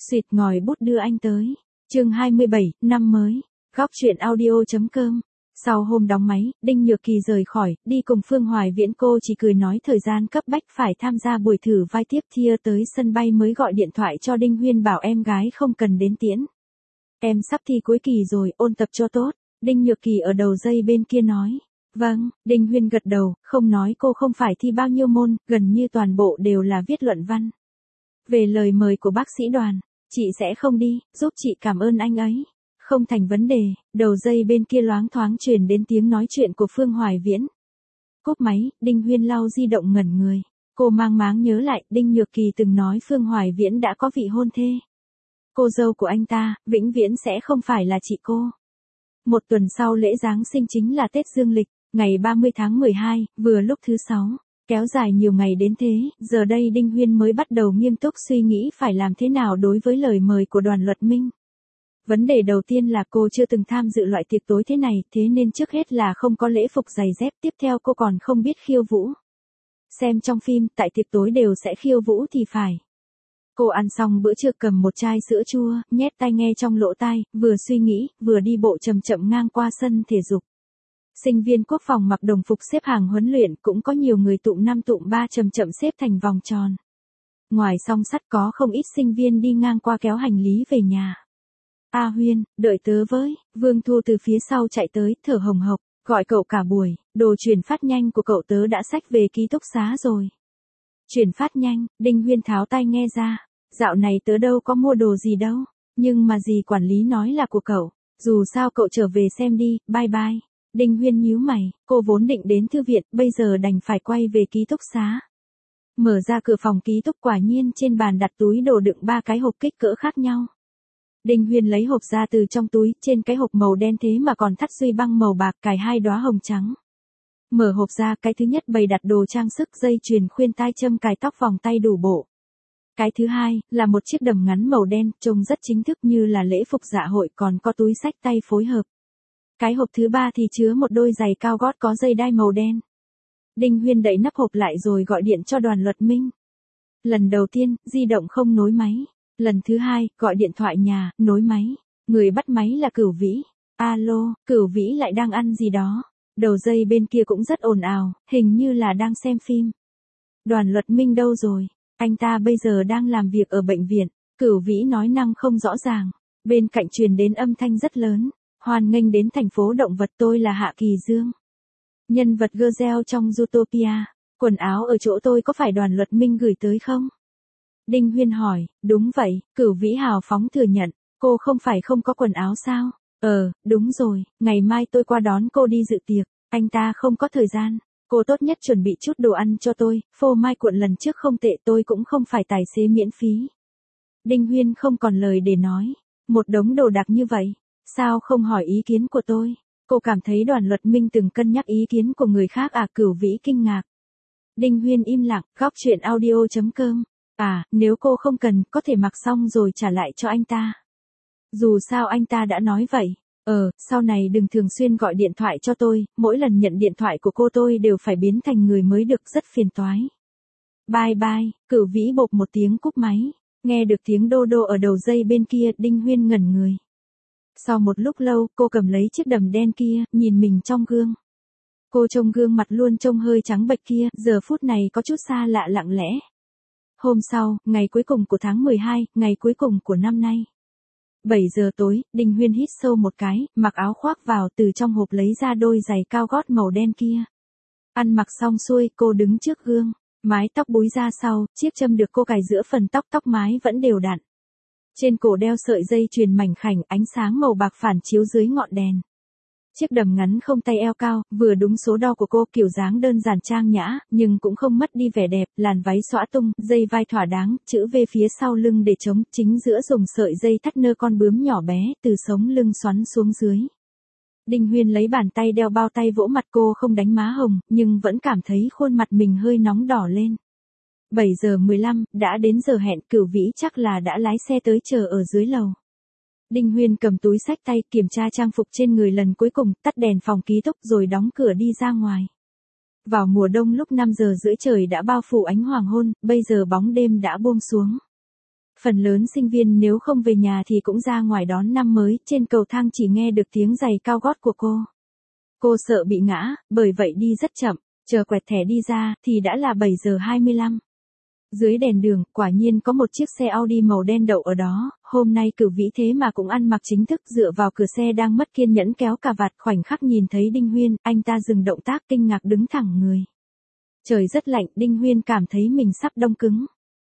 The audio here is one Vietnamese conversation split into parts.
Xịt ngòi bút đưa anh tới. Chương 27, năm mới. Góc truyện audio.com. Sau hôm đóng máy, Đinh Nhược Kỳ rời khỏi, đi cùng Phương Hoài Viễn. Cô chỉ cười nói thời gian cấp bách phải tham gia buổi thử vai tiếp theo, tới sân bay mới gọi điện thoại cho Đinh Huyên bảo em gái không cần đến tiễn. Em sắp thi cuối kỳ rồi, ôn tập cho tốt. Đinh Nhược Kỳ ở đầu dây bên kia nói. Vâng, Đinh Huyên gật đầu, không nói cô không phải thi bao nhiêu môn, gần như toàn bộ đều là viết luận văn. Về lời mời của bác sĩ Đoàn, chị sẽ không đi, giúp chị cảm ơn anh ấy. Không thành vấn đề. Đầu dây bên kia loáng thoáng truyền đến tiếng nói chuyện của Phương Hoài Viễn. Cúp máy, Đinh Huyên lau di động ngẩn người. Cô mang máng nhớ lại, Đinh Nhược Kỳ từng nói Phương Hoài Viễn đã có vị hôn thê. Cô dâu của anh ta, vĩnh viễn sẽ không phải là chị cô. Một tuần sau lễ Giáng sinh chính là Tết Dương lịch, ngày 30 tháng 12, vừa lúc thứ 6. Kéo dài nhiều ngày đến thế, giờ đây Đinh Huyên mới bắt đầu nghiêm túc suy nghĩ phải làm thế nào đối với lời mời của Đoàn Luật Minh. Vấn đề đầu tiên là cô chưa từng tham dự loại tiệc tối thế này, thế nên trước hết là không có lễ phục giày dép, tiếp theo cô còn không biết khiêu vũ. Xem trong phim, tại tiệc tối đều sẽ khiêu vũ thì phải. Cô ăn xong bữa trưa cầm một chai sữa chua, nhét tai nghe trong lỗ tai, vừa suy nghĩ, vừa đi bộ chậm chậm ngang qua sân thể dục. Sinh viên quốc phòng mặc đồng phục xếp hàng huấn luyện, cũng có nhiều người tụm 5 tụm 3 chậm chậm xếp thành vòng tròn. Ngoài song sắt có không ít sinh viên đi ngang qua kéo hành lý về nhà. A Huyên, đợi tớ với. Vương Thu từ phía sau chạy tới, thở hồng hộc, gọi cậu cả buổi, đồ chuyển phát nhanh của cậu tớ đã xách về ký túc xá rồi. Chuyển phát nhanh, Đinh Huyên tháo tai nghe ra. Dạo này tớ đâu có mua đồ gì đâu, nhưng mà dì quản lý nói là của cậu, dù sao cậu trở về xem đi, bye bye. Đinh Huyên nhíu mày, cô vốn định đến thư viện, bây giờ đành phải quay về ký túc xá. Mở ra cửa phòng ký túc, quả nhiên trên bàn đặt túi đồ đựng 3 cái hộp kích cỡ khác nhau. Đinh Huyên lấy hộp ra từ trong túi, trên cái hộp màu đen thế mà còn thắt duy băng màu bạc, cài 2 đóa hồng trắng. Mở hộp ra, cái thứ nhất bày đặt đồ trang sức, dây chuyền, khuyên tai, châm cài tóc, vòng tay đủ bộ. Cái thứ hai, là một chiếc đầm ngắn màu đen, trông rất chính thức như là lễ phục dạ hội, còn có túi xách tay phối hợp. Cái hộp thứ ba thì chứa một đôi giày cao gót có dây đai màu đen. Đinh Huyên đậy nắp hộp lại rồi gọi điện cho Đoàn Luật Minh. Lần đầu tiên, di động không nối máy. Lần thứ hai, gọi điện thoại nhà, nối máy. Người bắt máy là Cửu Vĩ. Alo, Cửu Vĩ lại đang ăn gì đó. Đầu dây bên kia cũng rất ồn ào, hình như là đang xem phim. Đoàn Luật Minh đâu rồi? Anh ta bây giờ đang làm việc ở bệnh viện. Cửu Vĩ nói năng không rõ ràng. Bên cạnh truyền đến âm thanh rất lớn. Hoan nghênh đến thành phố động vật, tôi là Hạ Kỳ Dương. Nhân vật Girl trong Zootopia. Quần áo ở chỗ tôi có phải Đoàn Luật Minh gửi tới không? Đinh Huyên hỏi, đúng vậy, Cửu Vĩ hào phóng thừa nhận. Cô không phải không có quần áo sao? Đúng rồi, ngày mai tôi qua đón cô đi dự tiệc. Anh ta không có thời gian. Cô tốt nhất chuẩn bị chút đồ ăn cho tôi, phô mai cuộn lần trước không tệ, tôi cũng không phải tài xế miễn phí. Đinh Huyên không còn lời để nói. Một đống đồ đạc như vậy, sao không hỏi ý kiến của tôi? Cô cảm thấy Đoàn Luật Minh từng cân nhắc ý kiến của người khác à? Cửu Vĩ kinh ngạc. Đinh Huyên im lặng, góc truyện audio.com. À, nếu cô không cần, có thể mặc xong rồi trả lại cho anh ta. Dù sao anh ta đã nói vậy. Sau này đừng thường xuyên gọi điện thoại cho tôi, mỗi lần nhận điện thoại của cô tôi đều phải biến thành người mới được, rất phiền toái. Bye bye. Cửu Vĩ bộp một tiếng cúp máy. Nghe được tiếng đô đô ở đầu dây bên kia, Đinh Huyên ngẩn người. Sau một lúc lâu, cô cầm lấy chiếc đầm đen kia, nhìn mình trong gương. Cô trông gương mặt luôn trông hơi trắng bệch kia, giờ phút này có chút xa lạ lặng lẽ. Hôm sau, ngày cuối cùng của tháng 12, ngày cuối cùng của năm nay. 7 giờ tối, Đinh Huyên hít sâu một cái, mặc áo khoác vào, từ trong hộp lấy ra đôi giày cao gót màu đen kia. Ăn mặc xong xuôi, cô đứng trước gương, mái tóc búi ra sau, chiếc châm được cô cài giữa phần tóc, tóc mái vẫn đều đặn. Trên cổ đeo sợi dây chuyền mảnh khảnh, ánh sáng màu bạc phản chiếu dưới ngọn đèn. Chiếc đầm ngắn không tay eo cao, vừa đúng số đo của cô, kiểu dáng đơn giản trang nhã, nhưng cũng không mất đi vẻ đẹp, làn váy xõa tung, dây vai thỏa đáng, chữ V phía sau lưng để chống, chính giữa dùng sợi dây thắt nơ con bướm nhỏ bé, từ sống lưng xoắn xuống dưới. Đinh Huyên lấy bàn tay đeo bao tay vỗ mặt cô, không đánh má hồng, nhưng vẫn cảm thấy khuôn mặt mình hơi nóng đỏ lên. 7 giờ 15, đã đến giờ hẹn, Cửu Vĩ chắc là đã lái xe tới chờ ở dưới lầu. Đinh Huyên cầm túi xách tay, kiểm tra trang phục trên người lần cuối cùng, tắt đèn phòng ký túc rồi đóng cửa đi ra ngoài. Vào mùa đông lúc 5 giờ rưỡi trời đã bao phủ ánh hoàng hôn, bây giờ bóng đêm đã buông xuống. Phần lớn sinh viên nếu không về nhà thì cũng ra ngoài đón năm mới, trên cầu thang chỉ nghe được tiếng giày cao gót của cô. Cô sợ bị ngã, bởi vậy đi rất chậm, chờ quẹt thẻ đi ra thì đã là 7 giờ 25. Dưới đèn đường, quả nhiên có một chiếc xe Audi màu đen đậu ở đó, hôm nay Cửu Vĩ thế mà cũng ăn mặc chính thức, dựa vào cửa xe đang mất kiên nhẫn kéo cà vạt, khoảnh khắc nhìn thấy Đinh Huyên, anh ta dừng động tác kinh ngạc đứng thẳng người. Trời rất lạnh, Đinh Huyên cảm thấy mình sắp đông cứng.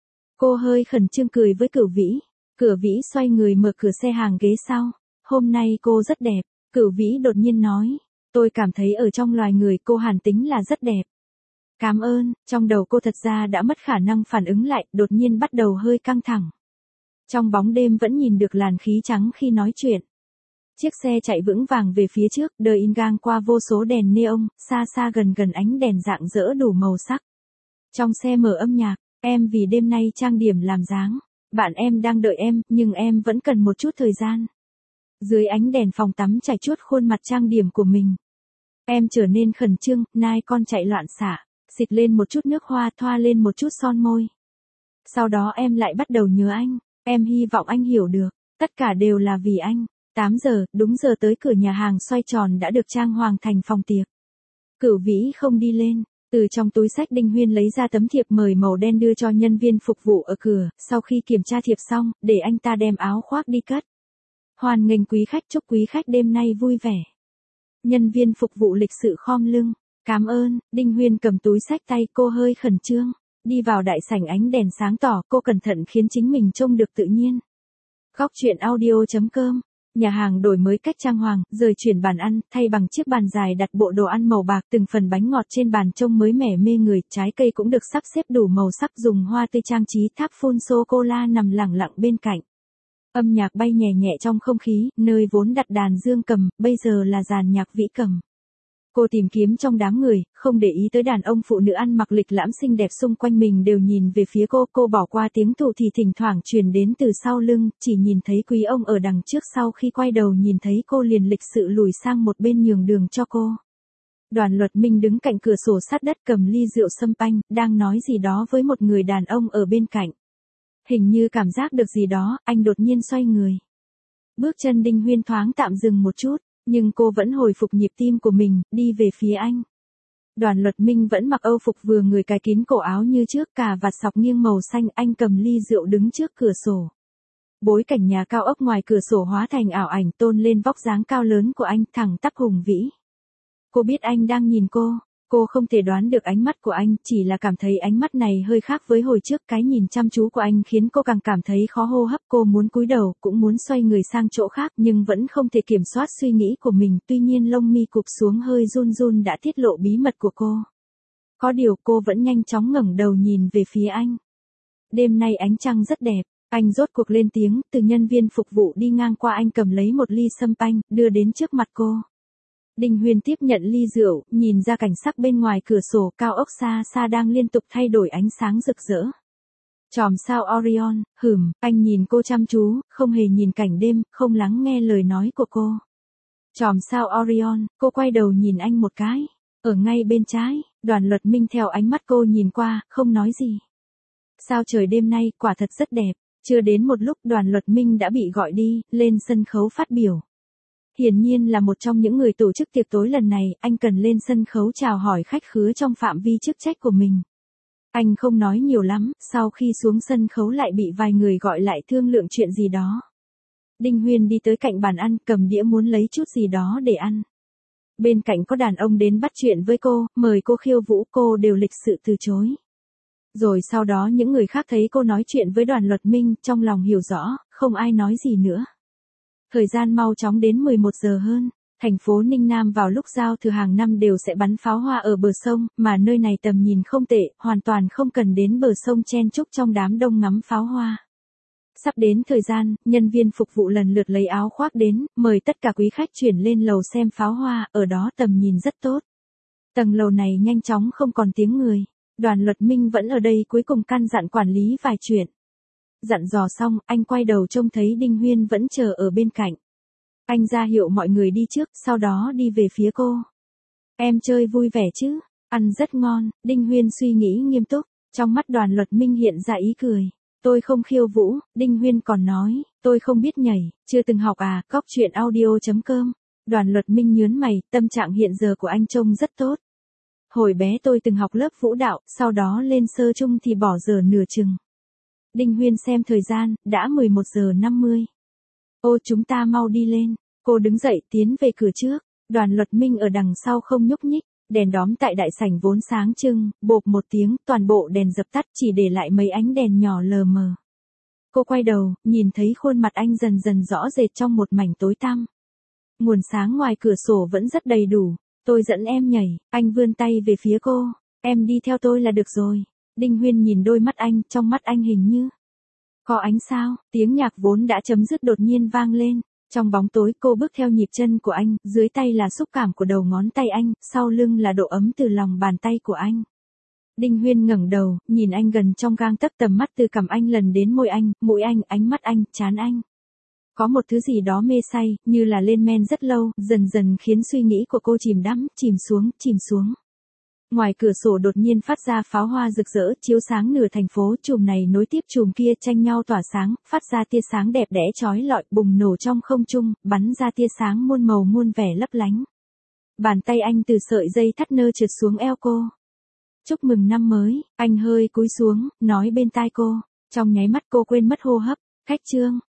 Cô hơi khẩn trương cười với Cửu Vĩ. Cửu Vĩ xoay người mở cửa xe hàng ghế sau. Hôm nay cô rất đẹp, Cửu Vĩ đột nhiên nói. Tôi cảm thấy ở trong loài người cô hàn tính là rất đẹp. Cảm ơn, trong đầu cô thật ra đã mất khả năng phản ứng lại, đột nhiên bắt đầu hơi căng thẳng. Trong bóng đêm vẫn nhìn được làn khí trắng khi nói chuyện. Chiếc xe chạy vững vàng về phía trước, đời in gang qua vô số đèn neon, xa xa gần gần ánh đèn rạng rỡ đủ màu sắc. Trong xe mở âm nhạc, em vì đêm nay trang điểm làm dáng. Bạn em đang đợi em, nhưng em vẫn cần một chút thời gian. Dưới ánh đèn phòng tắm chảy chuốt khuôn mặt trang điểm của mình. Em trở nên khẩn trương, nai con chạy loạn xạ, xịt lên một chút nước hoa, thoa lên một chút son môi. Sau đó em lại bắt đầu nhớ anh, em hy vọng anh hiểu được, tất cả đều là vì anh. 8 giờ, đúng giờ tới cửa nhà hàng xoay tròn đã được trang hoàng thành phòng tiệc. Cửu Vĩ không đi lên, từ trong túi xách Đinh Huyên lấy ra tấm thiệp mời màu đen đưa cho nhân viên phục vụ ở cửa, sau khi kiểm tra thiệp xong, để anh ta đem áo khoác đi cất. Hoan nghênh quý khách, chúc quý khách đêm nay vui vẻ. Nhân viên phục vụ lịch sự khom lưng, cảm ơn. Đinh Huyên cầm túi xách tay, cô hơi khẩn trương, đi vào đại sảnh ánh đèn sáng tỏ, cô cẩn thận khiến chính mình trông được tự nhiên. Góc truyện audio.com. Nhà hàng đổi mới cách trang hoàng, rời chuyển bàn ăn, thay bằng chiếc bàn dài đặt bộ đồ ăn màu bạc, từng phần bánh ngọt trên bàn trông mới mẻ mê người, trái cây cũng được sắp xếp đủ màu sắc, dùng hoa tươi trang trí, tháp phun sô-cô-la nằm lẳng lặng bên cạnh. Âm nhạc bay nhẹ nhẹ trong không khí, nơi vốn đặt đàn dương cầm, bây giờ là dàn nhạc vĩ cầm. Cô tìm kiếm trong đám người, không để ý tới đàn ông phụ nữ ăn mặc lịch lãm xinh đẹp xung quanh mình đều nhìn về phía cô bỏ qua tiếng tù thì thỉnh thoảng truyền đến từ sau lưng, chỉ nhìn thấy quý ông ở đằng trước, sau khi quay đầu nhìn thấy cô liền lịch sự lùi sang một bên nhường đường cho cô. Đoàn Luật Minh đứng cạnh cửa sổ sát đất cầm ly rượu sâm panh, đang nói gì đó với một người đàn ông ở bên cạnh. Hình như cảm giác được gì đó, anh đột nhiên xoay người. Bước chân Đinh Huyên thoáng tạm dừng một chút, nhưng cô vẫn hồi phục nhịp tim của mình, đi về phía anh. Đoàn Luật Minh vẫn mặc âu phục vừa người cài kín cổ áo như trước, cà vạt sọc nghiêng màu xanh, anh cầm ly rượu đứng trước cửa sổ. Bối cảnh nhà cao ốc ngoài cửa sổ hóa thành ảo ảnh tôn lên vóc dáng cao lớn của anh, thẳng tắp hùng vĩ. Cô biết anh đang nhìn cô không thể đoán được ánh mắt của anh, chỉ là cảm thấy ánh mắt này hơi khác với hồi trước, cái nhìn chăm chú của anh khiến cô càng cảm thấy khó hô hấp, cô muốn cúi đầu, cũng muốn xoay người sang chỗ khác nhưng vẫn không thể kiểm soát suy nghĩ của mình, tuy nhiên lông mi cụp xuống hơi run run đã tiết lộ bí mật của cô. Có điều cô vẫn nhanh chóng ngẩng đầu nhìn về phía anh. Đêm nay ánh trăng rất đẹp, anh rốt cuộc lên tiếng, từ nhân viên phục vụ đi ngang qua anh cầm lấy một ly sâm panh, đưa đến trước mặt cô. Đinh Huyên tiếp nhận ly rượu, nhìn ra cảnh sắc bên ngoài cửa sổ, cao ốc xa xa đang liên tục thay đổi ánh sáng rực rỡ. Chòm sao Orion, anh nhìn cô chăm chú, không hề nhìn cảnh đêm, không lắng nghe lời nói của cô. Chòm sao Orion, cô quay đầu nhìn anh một cái. Ở ngay bên trái, Đoàn Luật Minh theo ánh mắt cô nhìn qua, không nói gì. Sao trời đêm nay, quả thật rất đẹp. Chưa đến một lúc Đoàn Luật Minh đã bị gọi đi, lên sân khấu phát biểu. Hiển nhiên là một trong những người tổ chức tiệc tối lần này, anh cần lên sân khấu chào hỏi khách khứa trong phạm vi chức trách của mình. Anh không nói nhiều lắm, sau khi xuống sân khấu lại bị vài người gọi lại thương lượng chuyện gì đó. Đinh Huyên đi tới cạnh bàn ăn, cầm đĩa muốn lấy chút gì đó để ăn. Bên cạnh có đàn ông đến bắt chuyện với cô, mời cô khiêu vũ, cô đều lịch sự từ chối. Rồi sau đó những người khác thấy cô nói chuyện với Đoàn Luật Minh, trong lòng hiểu rõ, không ai nói gì nữa. Thời gian mau chóng đến 11 giờ hơn, thành phố Ninh Nam vào lúc giao thừa hàng năm đều sẽ bắn pháo hoa ở bờ sông, mà nơi này tầm nhìn không tệ, hoàn toàn không cần đến bờ sông chen chúc trong đám đông ngắm pháo hoa. Sắp đến thời gian, nhân viên phục vụ lần lượt lấy áo khoác đến, mời tất cả quý khách chuyển lên lầu xem pháo hoa, ở đó tầm nhìn rất tốt. Tầng lầu này nhanh chóng không còn tiếng người. Đoàn Luật Minh vẫn ở đây, cuối cùng căn dặn quản lý vài chuyện. Dặn dò xong, anh quay đầu trông thấy Đinh Huyên vẫn chờ ở bên cạnh. Anh ra hiệu mọi người đi trước, sau đó đi về phía cô. Em chơi vui vẻ chứ? Ăn rất ngon. Đinh Huyên suy nghĩ nghiêm túc, trong mắt Đoàn Luật Minh hiện ra ý cười. Tôi không khiêu vũ, Đinh Huyên còn nói, tôi không biết nhảy, chưa từng học à, cóc truyện audio.com. Đoàn Luật Minh nhớn mày, tâm trạng hiện giờ của anh trông rất tốt. Hồi bé tôi từng học lớp vũ đạo, sau đó lên sơ trung thì bỏ dở nửa chừng. Đinh Huyên xem thời gian, đã 11:50. Ô chúng ta mau đi lên. Cô đứng dậy tiến về cửa trước. Đoàn Luật Minh ở đằng sau không nhúc nhích. Đèn đóm tại đại sảnh vốn sáng trưng, bộp một tiếng, toàn bộ đèn dập tắt chỉ để lại mấy ánh đèn nhỏ lờ mờ. Cô quay đầu, nhìn thấy khuôn mặt anh dần dần rõ rệt trong một mảnh tối tăm. Nguồn sáng ngoài cửa sổ vẫn rất đầy đủ. Tôi dẫn em nhảy, anh vươn tay về phía cô. Em đi theo tôi là được rồi. Đinh Huyên nhìn đôi mắt anh, trong mắt anh hình như có ánh sao, tiếng nhạc vốn đã chấm dứt đột nhiên vang lên. Trong bóng tối cô bước theo nhịp chân của anh, dưới tay là xúc cảm của đầu ngón tay anh, sau lưng là độ ấm từ lòng bàn tay của anh. Đinh Huyên ngẩng đầu, nhìn anh gần trong gang tấc, tầm mắt từ cằm anh lần đến môi anh, mũi anh, ánh mắt anh, trán anh. Có một thứ gì đó mê say, như là lên men rất lâu, dần dần khiến suy nghĩ của cô chìm đắm, chìm xuống, chìm xuống. Ngoài cửa sổ đột nhiên phát ra pháo hoa rực rỡ, chiếu sáng nửa thành phố, chùm này nối tiếp chùm kia tranh nhau tỏa sáng, phát ra tia sáng đẹp đẽ chói lọi, bùng nổ trong không trung, bắn ra tia sáng muôn màu muôn vẻ lấp lánh. Bàn tay anh từ sợi dây thắt nơ trượt xuống eo cô. Chúc mừng năm mới, anh hơi cúi xuống, nói bên tai cô. Trong nháy mắt cô quên mất hô hấp. Khách Trương,